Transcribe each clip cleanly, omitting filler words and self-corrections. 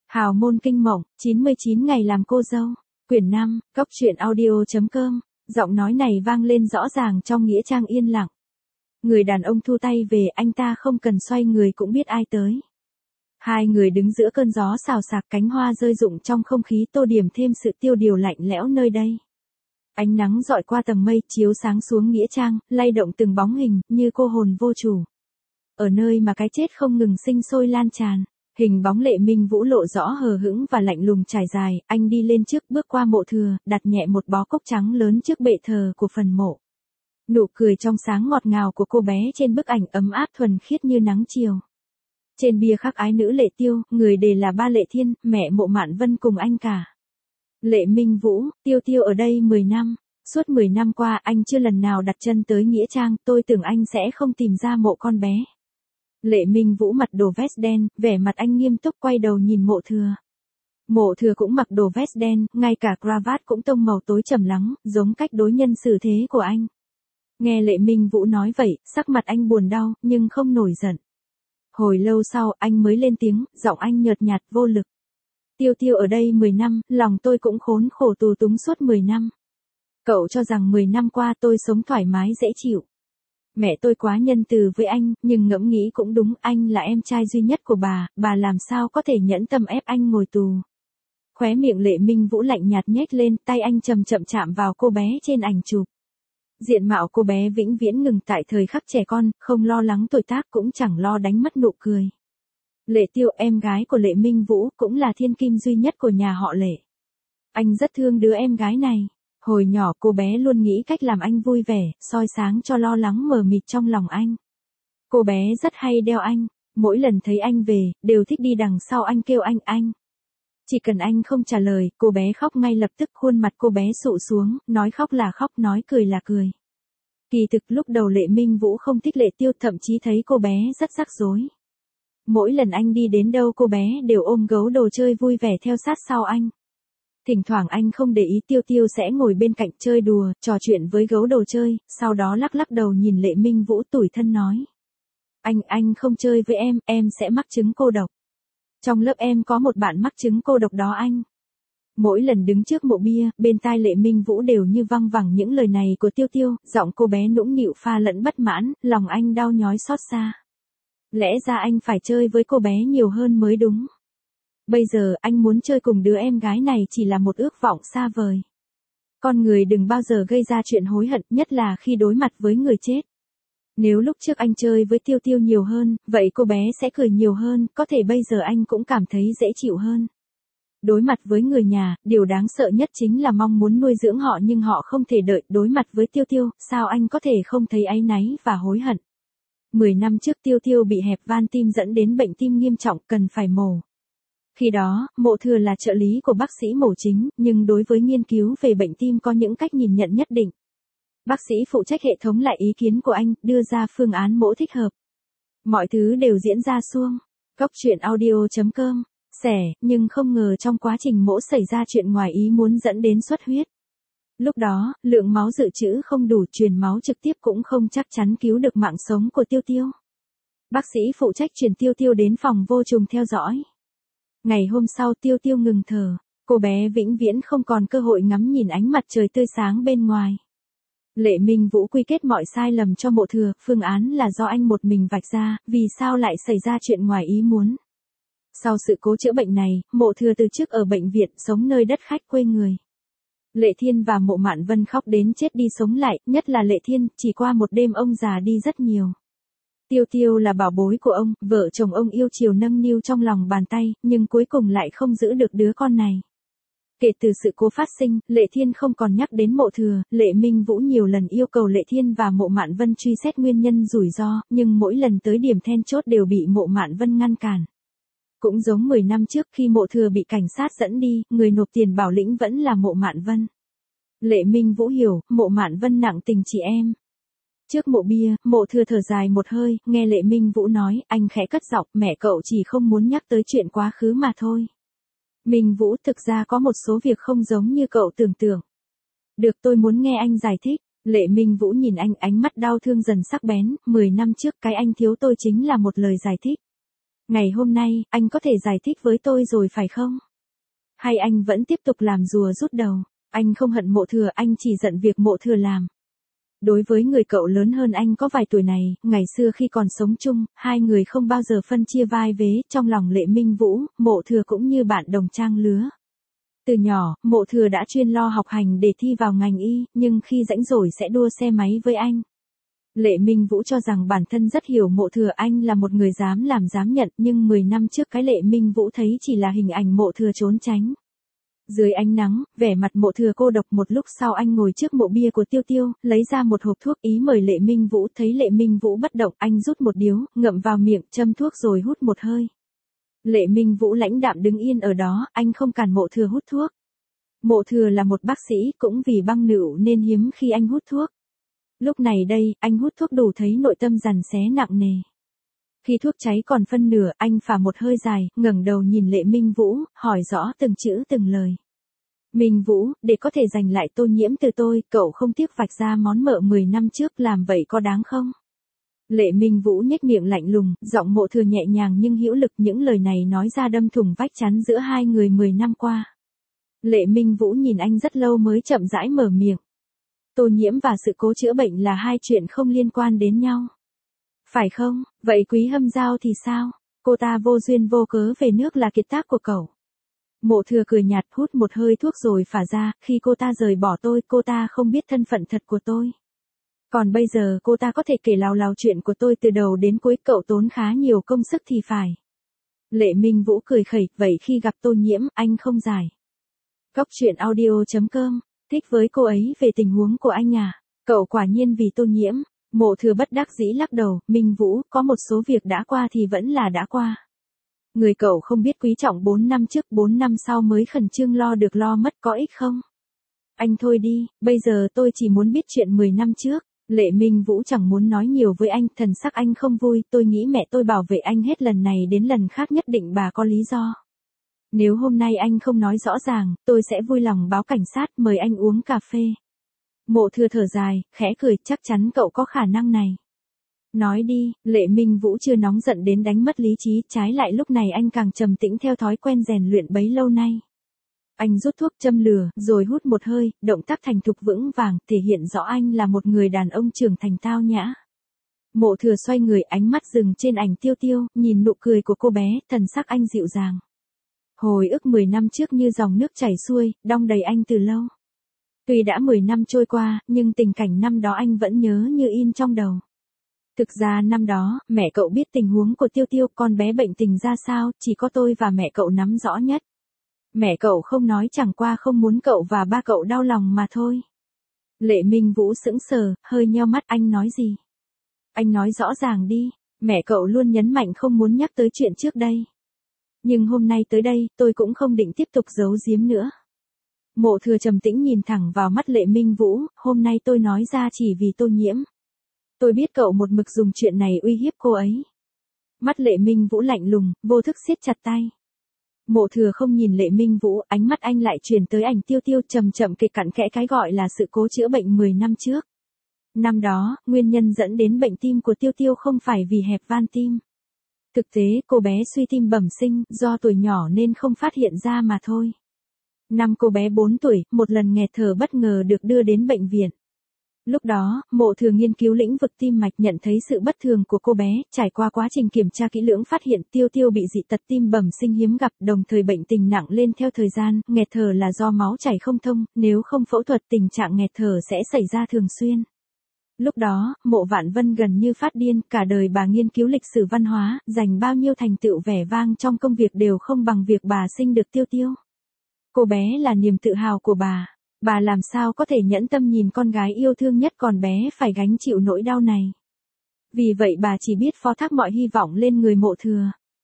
Hào môn kinh mộng, 99 ngày làm cô dâu. Quyển 5, Cốc truyện audio.com. Giọng nói này vang lên rõ ràng trong nghĩa trang yên lặng. Người đàn ông thu tay về, anh ta không cần xoay người cũng biết ai tới. Hai người đứng giữa cơn gió xào xạc, cánh hoa rơi rụng trong không khí tô điểm thêm sự tiêu điều lạnh lẽo nơi đây. Ánh nắng dọi qua tầng mây chiếu sáng xuống nghĩa trang, lay động từng bóng hình, như cô hồn vô chủ. Ở nơi mà cái chết không ngừng sinh sôi lan tràn, hình bóng Lệ Minh Vũ lộ rõ hờ hững và lạnh lùng trải dài, anh đi lên trước bước qua mộ thừa, đặt nhẹ một bó cúc trắng lớn trước bệ thờ của phần mộ. Nụ cười trong sáng ngọt ngào của cô bé trên bức ảnh ấm áp thuần khiết như nắng chiều. Trên bia khắc ái nữ Lệ Tiêu, người đề là ba Lệ Thiên, mẹ Mộ Mạn Vân cùng anh cả. Lệ Minh Vũ, Tiêu Tiêu ở đây 10 năm. Suốt 10 năm qua anh chưa lần nào đặt chân tới nghĩa trang, tôi tưởng anh sẽ không tìm ra mộ con bé. Lệ Minh Vũ mặc đồ vest đen, vẻ mặt anh nghiêm túc quay đầu nhìn mộ thừa. Mộ thừa cũng mặc đồ vest đen, ngay cả cravat cũng tông màu tối trầm lắng, giống cách đối nhân xử thế của anh. Nghe Lệ Minh Vũ nói vậy, sắc mặt anh buồn đau, nhưng không nổi giận. Hồi lâu sau, anh mới lên tiếng, giọng anh nhợt nhạt vô lực. Tiêu Tiêu ở đây 10 năm, lòng tôi cũng khốn khổ tù túng suốt 10 năm. Cậu cho rằng 10 năm qua tôi sống thoải mái dễ chịu. Mẹ tôi quá nhân từ với anh, nhưng ngẫm nghĩ cũng đúng, anh là em trai duy nhất của bà làm sao có thể nhẫn tâm ép anh ngồi tù. Khóe miệng Lệ Minh Vũ lạnh nhạt nhếch lên, tay anh chậm chậm chạm vào cô bé trên ảnh chụp. Diện mạo cô bé vĩnh viễn ngừng tại thời khắc trẻ con, không lo lắng tuổi tác cũng chẳng lo đánh mất nụ cười. Lệ Tiêu, em gái của Lệ Minh Vũ, cũng là thiên kim duy nhất của nhà họ Lệ. Anh rất thương đứa em gái này. Hồi nhỏ cô bé luôn nghĩ cách làm anh vui vẻ, soi sáng cho lo lắng mờ mịt trong lòng anh. Cô bé rất hay đeo anh, mỗi lần thấy anh về, đều thích đi đằng sau anh kêu anh. Chỉ cần anh không trả lời, cô bé khóc ngay lập tức, khuôn mặt cô bé sụ xuống, nói khóc là khóc, nói cười là cười. Kỳ thực lúc đầu Lệ Minh Vũ không thích Lệ Tiêu, thậm chí thấy cô bé rất rắc rối. Mỗi lần anh đi đến đâu cô bé đều ôm gấu đồ chơi vui vẻ theo sát sau anh. Thỉnh thoảng anh không để ý Tiêu Tiêu sẽ ngồi bên cạnh chơi đùa, trò chuyện với gấu đồ chơi, sau đó lắc lắc đầu nhìn Lệ Minh Vũ tủi thân nói. Anh không chơi với em sẽ mắc chứng cô độc. Trong lớp em có một bạn mắc chứng cô độc đó anh. Mỗi lần đứng trước mộ bia, bên tai Lệ Minh Vũ đều như văng vẳng những lời này của Tiêu Tiêu, giọng cô bé nũng nịu pha lẫn bất mãn, lòng anh đau nhói xót xa. Lẽ ra anh phải chơi với cô bé nhiều hơn mới đúng. Bây giờ anh muốn chơi cùng đứa em gái này chỉ là một ước vọng xa vời. Con người đừng bao giờ gây ra chuyện hối hận, nhất là khi đối mặt với người chết. Nếu lúc trước anh chơi với Tiêu Tiêu nhiều hơn, vậy cô bé sẽ cười nhiều hơn, có thể bây giờ anh cũng cảm thấy dễ chịu hơn. Đối mặt với người nhà, điều đáng sợ nhất chính là mong muốn nuôi dưỡng họ nhưng họ không thể đợi. Đối mặt với Tiêu Tiêu, sao anh có thể không thấy áy náy và hối hận. 10 năm trước Tiêu Tiêu bị hẹp van tim dẫn đến bệnh tim nghiêm trọng, cần phải mổ. Khi đó, Mộ Thừa là trợ lý của bác sĩ mổ chính, nhưng đối với nghiên cứu về bệnh tim có những cách nhìn nhận nhất định. Bác sĩ phụ trách hệ thống lại ý kiến của anh, đưa ra phương án mổ thích hợp. Mọi thứ đều diễn ra suông. Cốc truyện audio.com. Nhưng không ngờ trong quá trình mổ xảy ra chuyện ngoài ý muốn dẫn đến xuất huyết. Lúc đó, lượng máu dự trữ không đủ, truyền máu trực tiếp cũng không chắc chắn cứu được mạng sống của Tiêu Tiêu. Bác sĩ phụ trách truyền Tiêu Tiêu đến phòng vô trùng theo dõi. Ngày hôm sau Tiêu Tiêu ngừng thở, cô bé vĩnh viễn không còn cơ hội ngắm nhìn ánh mặt trời tươi sáng bên ngoài. Lệ Minh Vũ quy kết mọi sai lầm cho Mộ Thừa, phương án là do anh một mình vạch ra, vì sao lại xảy ra chuyện ngoài ý muốn. Sau sự cố chữa bệnh này, Mộ Thừa từ chức ở bệnh viện, sống nơi đất khách quê người. Lệ Thiên và Mộ Mạn Vân khóc đến chết đi sống lại, nhất là Lệ Thiên, chỉ qua một đêm ông già đi rất nhiều. Tiêu Tiêu là bảo bối của ông, vợ chồng ông yêu chiều nâng niu trong lòng bàn tay, nhưng cuối cùng lại không giữ được đứa con này. Kể từ sự cố phát sinh, Lệ Thiên không còn nhắc đến Mộ Thừa, Lệ Minh Vũ nhiều lần yêu cầu Lệ Thiên và Mộ Mạn Vân truy xét nguyên nhân rủi ro, nhưng mỗi lần tới điểm then chốt đều bị Mộ Mạn Vân ngăn cản. Cũng giống 10 năm trước khi Mộ Thừa bị cảnh sát dẫn đi, người nộp tiền bảo lĩnh vẫn là Mộ Mạn Vân. Lệ Minh Vũ hiểu, Mộ Mạn Vân nặng tình chị em. Trước mộ bia, Mộ Thừa thở dài một hơi, nghe Lệ Minh Vũ nói, anh khẽ cất giọng, mẹ cậu chỉ không muốn nhắc tới chuyện quá khứ mà thôi. Minh Vũ, thực ra có một số việc không giống như cậu tưởng tượng. Được, tôi muốn nghe anh giải thích. Lệ Minh Vũ nhìn anh, ánh mắt đau thương dần sắc bén, 10 năm trước cái anh thiếu tôi chính là một lời giải thích. Ngày hôm nay, anh có thể giải thích với tôi rồi phải không? Hay anh vẫn tiếp tục làm rùa rút đầu? Anh không hận Mộ Thừa, anh chỉ giận việc Mộ Thừa làm. Đối với người cậu lớn hơn anh có vài tuổi này, ngày xưa khi còn sống chung, hai người không bao giờ phân chia vai vế, trong lòng Lệ Minh Vũ, Mộ Thừa cũng như bạn đồng trang lứa. Từ nhỏ, Mộ Thừa đã chuyên lo học hành để thi vào ngành y, nhưng khi rảnh rỗi sẽ đua xe máy với anh. Lệ Minh Vũ cho rằng bản thân rất hiểu Mộ Thừa, anh là một người dám làm dám nhận, nhưng 10 năm trước cái Lệ Minh Vũ thấy chỉ là hình ảnh Mộ Thừa trốn tránh. Dưới ánh nắng, vẻ mặt Mộ Thừa cô độc. Một lúc sau anh ngồi trước mộ bia của Tiêu Tiêu, lấy ra một hộp thuốc ý mời Lệ Minh Vũ. Thấy Lệ Minh Vũ bất động, anh rút một điếu, ngậm vào miệng, châm thuốc rồi hút một hơi. Lệ Minh Vũ lãnh đạm đứng yên ở đó, anh không cản Mộ Thừa hút thuốc. Mộ Thừa là một bác sĩ, cũng vì băng nựu nên hiếm khi anh hút thuốc. Lúc này đây, anh hút thuốc đủ thấy nội tâm rằn xé nặng nề. Khi thuốc cháy còn phân nửa, anh phả một hơi dài, ngẩng đầu nhìn Lệ Minh Vũ, hỏi rõ từng chữ từng lời. Minh Vũ, để có thể giành lại Tô Nhiễm từ tôi, cậu không tiếc vạch ra món nợ 10 năm trước, làm vậy có đáng không? Lệ Minh Vũ nhếch miệng lạnh lùng, giọng Mộ Thừa nhẹ nhàng nhưng hữu lực, những lời này nói ra đâm thủng vách chắn giữa hai người 10 năm qua. Lệ Minh Vũ nhìn anh rất lâu mới chậm rãi mở miệng. Tô Nhiễm và sự cố chữa bệnh là hai chuyện không liên quan đến nhau. Phải không? Vậy Quý Hâm Giao thì sao? Cô ta vô duyên vô cớ về nước là kiệt tác của cậu. Mộ Thừa cười nhạt, hút một hơi thuốc rồi phả ra, khi cô ta rời bỏ tôi, cô ta không biết thân phận thật của tôi. Còn bây giờ cô ta có thể kể lào lào chuyện của tôi từ đầu đến cuối, cậu tốn khá nhiều công sức thì phải. Lệ Minh Vũ cười khẩy, vậy khi gặp Tô Nhiễm, anh không giải. Góc truyện audio.com, thích với cô ấy về tình huống của anh à? Cậu quả nhiên vì Tô Nhiễm. Mộ Thừa bất đắc dĩ lắc đầu, Minh Vũ, có một số việc đã qua thì vẫn là đã qua. Người cậu không biết quý trọng 4 năm trước, 4 năm sau mới khẩn trương lo được lo mất có ích không? Anh thôi đi, bây giờ tôi chỉ muốn biết chuyện 10 năm trước. Lệ Minh Vũ chẳng muốn nói nhiều với anh, thần sắc anh không vui, tôi nghĩ mẹ tôi bảo vệ anh hết lần này đến lần khác, nhất định bà có lý do. Nếu hôm nay anh không nói rõ ràng, tôi sẽ vui lòng báo cảnh sát, mời anh uống cà phê. Mộ Thừa thở dài, khẽ cười, chắc chắn cậu có khả năng này. Nói đi, Lệ Minh Vũ chưa nóng giận đến đánh mất lý trí, trái lại lúc này anh càng trầm tĩnh theo thói quen rèn luyện bấy lâu nay. Anh rút thuốc châm lửa, rồi hút một hơi, động tác thành thục vững vàng, thể hiện rõ anh là một người đàn ông trưởng thành tao nhã. Mộ Thừa xoay người, ánh mắt dừng trên ảnh Tiêu Tiêu, nhìn nụ cười của cô bé, thần sắc anh dịu dàng. Hồi ức 10 năm trước như dòng nước chảy xuôi, đong đầy anh từ lâu. Tuy đã 10 năm trôi qua, nhưng tình cảnh năm đó anh vẫn nhớ như in trong đầu. Thực ra năm đó, mẹ cậu biết tình huống của Tiêu Tiêu, con bé bệnh tình ra sao, chỉ có tôi và mẹ cậu nắm rõ nhất. Mẹ cậu không nói, chẳng qua không muốn cậu và ba cậu đau lòng mà thôi. Lệ Minh Vũ sững sờ, hơi nheo mắt, anh nói gì? Anh nói rõ ràng đi, mẹ cậu luôn nhấn mạnh không muốn nhắc tới chuyện trước đây. Nhưng hôm nay tới đây, tôi cũng không định tiếp tục giấu giếm nữa. Mộ Thừa trầm tĩnh nhìn thẳng vào mắt Lệ Minh Vũ, hôm nay tôi nói ra chỉ vì Tô Nhiễm. Tôi biết cậu một mực dùng chuyện này uy hiếp cô ấy. Mắt Lệ Minh Vũ lạnh lùng, vô thức siết chặt tay. Mộ Thừa không nhìn Lệ Minh Vũ, ánh mắt anh lại chuyển tới ảnh Tiêu Tiêu, chậm chậm kể cặn kẽ cái gọi là sự cố chữa bệnh 10 năm trước. Năm đó, nguyên nhân dẫn đến bệnh tim của Tiêu Tiêu không phải vì hẹp van tim. Thực tế, cô bé suy tim bẩm sinh, do tuổi nhỏ nên không phát hiện ra mà thôi. Năm cô bé 4 tuổi, một lần nghẹt thở bất ngờ được đưa đến bệnh viện. Lúc đó, Mộ Thừa nghiên cứu lĩnh vực tim mạch, nhận thấy sự bất thường của cô bé, trải qua quá trình kiểm tra kỹ lưỡng phát hiện Tiêu Tiêu bị dị tật tim bẩm sinh hiếm gặp, đồng thời bệnh tình nặng lên theo thời gian, nghẹt thở là do máu chảy không thông, nếu không phẫu thuật tình trạng nghẹt thở sẽ xảy ra thường xuyên. Lúc đó, Mộ Vạn Vân gần như phát điên, cả đời bà nghiên cứu lịch sử văn hóa, dành bao nhiêu thành tựu vẻ vang trong công việc đều không bằng việc bà sinh được Tiêu Tiêu. Cô bé là niềm tự hào của bà làm sao có thể nhẫn tâm nhìn con gái yêu thương nhất còn bé phải gánh chịu nỗi đau này. Vì vậy bà chỉ biết phó thác mọi hy vọng lên người Mộ Thừa.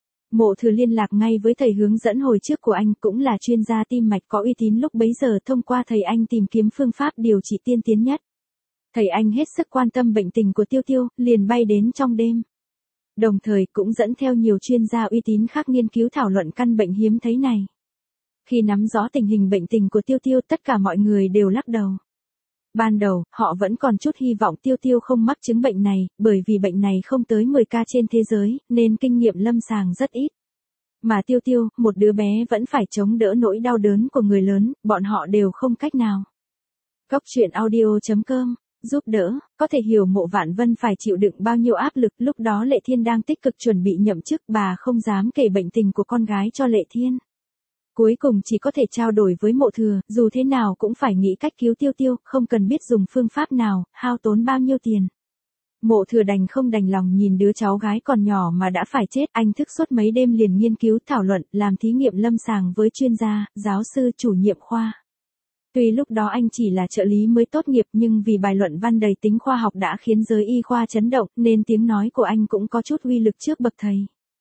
Mộ Thừa liên lạc ngay với thầy hướng dẫn hồi trước của anh, cũng là chuyên gia tim mạch có uy tín lúc bấy giờ, thông qua thầy anh tìm kiếm phương pháp điều trị tiên tiến nhất. Thầy anh hết sức quan tâm bệnh tình của Tiêu Tiêu, liền bay đến trong đêm. Đồng thời cũng dẫn theo nhiều chuyên gia uy tín khác nghiên cứu thảo luận căn bệnh hiếm thấy này. Khi nắm rõ tình hình bệnh tình của Tiêu Tiêu, tất cả mọi người đều lắc đầu. Ban đầu, họ vẫn còn chút hy vọng Tiêu Tiêu không mắc chứng bệnh này, bởi vì bệnh này không tới 10 ca trên thế giới, nên kinh nghiệm lâm sàng rất ít. Mà Tiêu Tiêu, một đứa bé vẫn phải chống đỡ nỗi đau đớn của người lớn, bọn họ đều không cách nào. Góc truyện audio.com giúp đỡ, có thể hiểu Mộ Vạn Vân phải chịu đựng bao nhiêu áp lực. Lúc đó Lệ Thiên đang tích cực chuẩn bị nhậm chức, bà không dám kể bệnh tình của con gái cho Lệ Thiên. Cuối cùng chỉ có thể trao đổi với Mộ Thừa, dù thế nào cũng phải nghĩ cách cứu Tiêu Tiêu, không cần biết dùng phương pháp nào, hao tốn bao nhiêu tiền. Mộ Thừa không đành lòng nhìn đứa cháu gái còn nhỏ mà đã phải chết, anh thức suốt mấy đêm liền nghiên cứu thảo luận, làm thí nghiệm lâm sàng với chuyên gia, giáo sư, chủ nhiệm khoa. Tuy lúc đó anh chỉ là trợ lý mới tốt nghiệp nhưng vì bài luận văn đầy tính khoa học đã khiến giới y khoa chấn động nên tiếng nói của anh cũng có chút uy lực trước bậc thầy.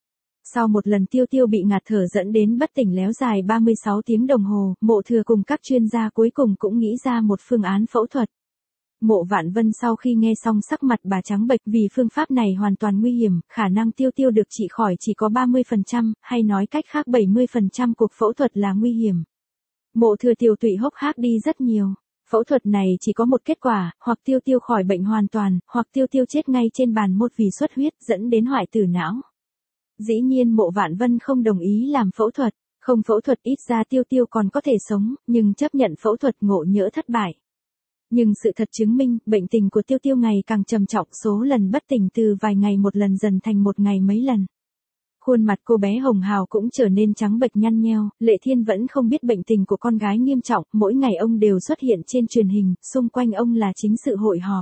Sau một lần Tiêu Tiêu bị ngạt thở dẫn đến bất tỉnh léo dài 36 tiếng đồng hồ, Mộ Thừa cùng các chuyên gia cuối cùng cũng nghĩ ra một phương án phẫu thuật. Mộ Vạn Vân sau khi nghe xong sắc mặt bà trắng bệch vì phương pháp này hoàn toàn nguy hiểm, khả năng Tiêu Tiêu được trị khỏi chỉ có 30%, hay nói cách khác 70% cuộc phẫu thuật là nguy hiểm. Mộ Thừa tiểu tụy hốc hác đi rất nhiều. Phẫu thuật này chỉ có một kết quả, hoặc Tiêu Tiêu khỏi bệnh hoàn toàn, hoặc Tiêu Tiêu chết ngay trên bàn mổ vì xuất huyết dẫn đến hoại tử não. Dĩ nhiên Mộ Vạn Vân không đồng ý làm phẫu thuật, không phẫu thuật ít ra Tiêu Tiêu còn có thể sống, nhưng chấp nhận phẫu thuật ngộ nhỡ thất bại. Nhưng sự thật chứng minh, bệnh tình của Tiêu Tiêu ngày càng trầm trọng, số lần bất tỉnh từ vài ngày một lần dần thành một ngày mấy lần. Khuôn mặt cô bé hồng hào cũng trở nên trắng bệch nhăn nheo, Lệ Thiên vẫn không biết bệnh tình của con gái nghiêm trọng, mỗi ngày ông đều xuất hiện trên truyền hình, xung quanh ông là chính sự hội họp.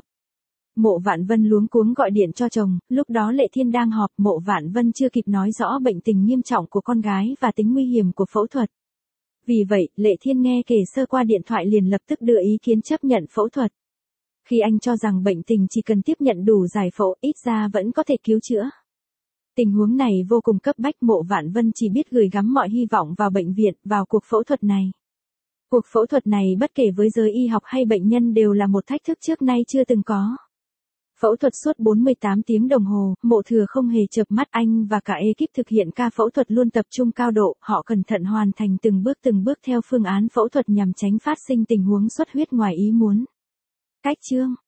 Mộ Vạn Vân luống cuống gọi điện cho chồng, lúc đó Lệ Thiên đang họp, Mộ Vạn Vân chưa kịp nói rõ bệnh tình nghiêm trọng của con gái và tính nguy hiểm của phẫu thuật. Vì vậy, Lệ Thiên nghe kể sơ qua điện thoại liền lập tức đưa ý kiến chấp nhận phẫu thuật. Khi anh cho rằng bệnh tình chỉ cần tiếp nhận đủ giải phẫu, ít ra vẫn có thể cứu chữa. Tình huống này vô cùng cấp bách, Mộ Vạn Vân chỉ biết gửi gắm mọi hy vọng vào bệnh viện, vào cuộc phẫu thuật này. Cuộc phẫu thuật này bất kể với giới y học hay bệnh nhân đều là một thách thức trước nay chưa từng có. Phẫu thuật suốt 48 tiếng đồng hồ, Mộ Thừa không hề chợp mắt, anh và cả ekip thực hiện ca phẫu thuật luôn tập trung cao độ, họ cẩn thận hoàn thành từng bước theo phương án phẫu thuật nhằm tránh phát sinh tình huống xuất huyết ngoài ý muốn. Cách chương